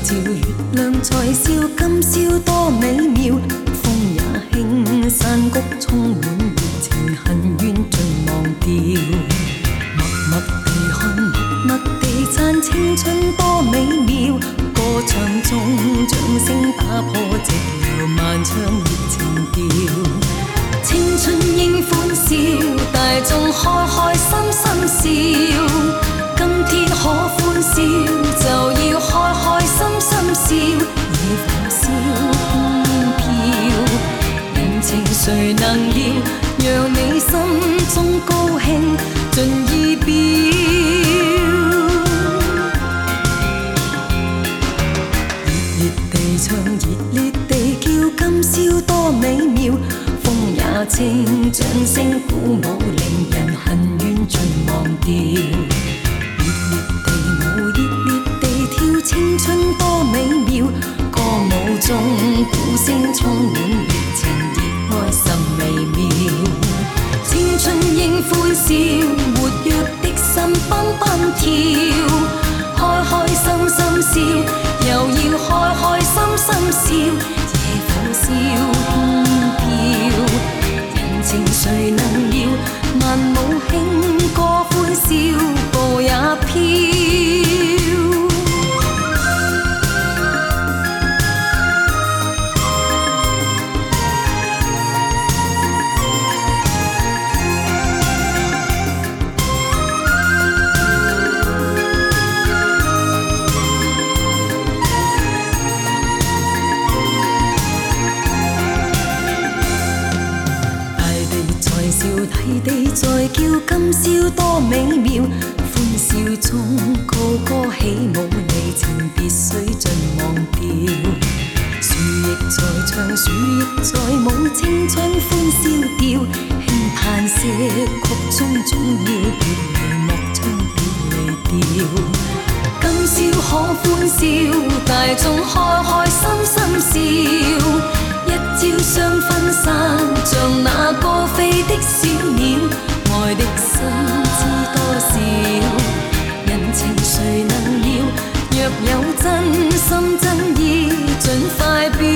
照月亮在笑，今宵多美妙。風也輕，山谷充滿熱情，恨怨盡忘掉。默默地看，默默地讚，青春多美妙。歌唱中，掌聲打破寂寥，漫唱熱情調。青春應歡笑，大眾開開心心笑。今天可歡笑，就要開開心心笑。野火燒，飄飄，人情誰能料？讓你心中高興盡意表。熱烈地唱，熱烈地叫，今宵多美妙。風也清，掌聲鼓舞，令人恨怨盡忘掉。青春多美妙，歌舞中鼓聲充滿熱情，熱愛甚微妙。青春應歡笑，活躍的心蹦蹦跳，開開心心笑，又要開開心心笑。野火燒，飄飄，人情誰能料？萬舞輕歌歡笑，步也飄。大地在叫，今宵多美妙。歡笑中高歌起舞，離情別緒盡忘掉。樹亦在唱，樹亦在舞，青春歡笑調。輕嘆息曲中總要別離，莫唱別離調。今宵可歡笑，大眾開開心心笑。一朝相分散，像那歌飛的小鳥，愛的心知多少？人情誰能料？若有真心真意，盡快表。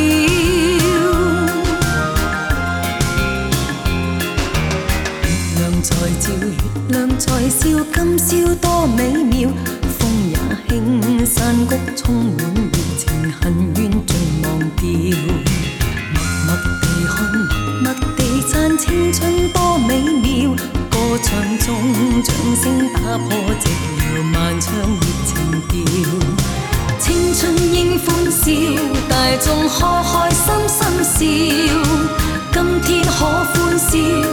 月亮在照，月亮在笑，今宵多美妙。風也輕，山谷充滿熱情，恨怨盡忘掉。默地看，默地讚，青春多美妙。歌唱中，掌聲打破寂寥，漫唱熱情調。青春應歡笑，大眾開開心心笑。今天可歡笑，